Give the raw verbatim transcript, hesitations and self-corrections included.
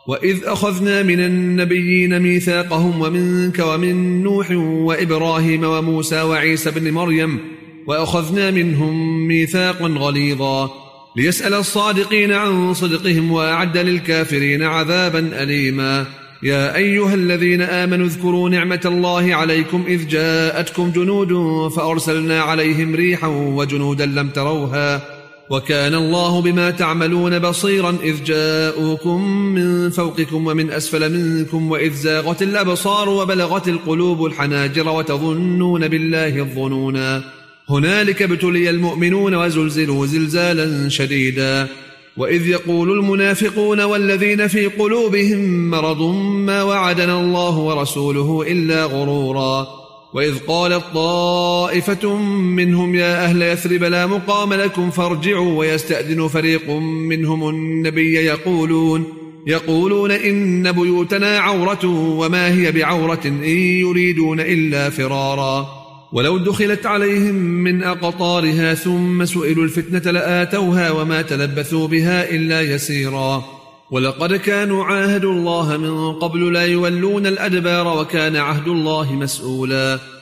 وإذ أخذنا من النبيين ميثاقهم ومنك ومن نوح وإبراهيم وموسى وعيسى بن مريم وأخذنا منهم ميثاقا غليظا ليسأل الصادقين عن صدقهم وأعد للكافرين عذابا أليما. يا أيها الذين آمنوا اذكروا نعمة الله عليكم إذ جاءتكم جنود فأرسلنا عليهم ريحا وجنودا لم تروها وكان الله بما تعملون بصيرا إذ جاءوكم من فوقكم ومن أسفل منكم وإذ زاغت الأبصار وبلغت القلوب الحناجر وتظنون بالله الظنونا هنالك ابتلي المؤمنون وزلزلوا زلزالا شديدا. وإذ يقول المنافقون والذين في قلوبهم مرض ما وعدنا الله ورسوله إلا غرورا. وإذ قالت طائفة منهم يا أهل يثرب لا مقام لكم فارجعوا ويستأذن فريق منهم النبي يقولون يقولون إن بيوتنا عورة وما هي بعورة إن يريدون إلا فرارا. ولو دخلت عليهم من أقطارها ثم سئلوا الفتنة لآتوها وما تلبثوا بها إلا يسيرا. ولقد كانوا عاهدوا الله من قبل لا يولون الأدبار وكان عهد الله مسؤولا.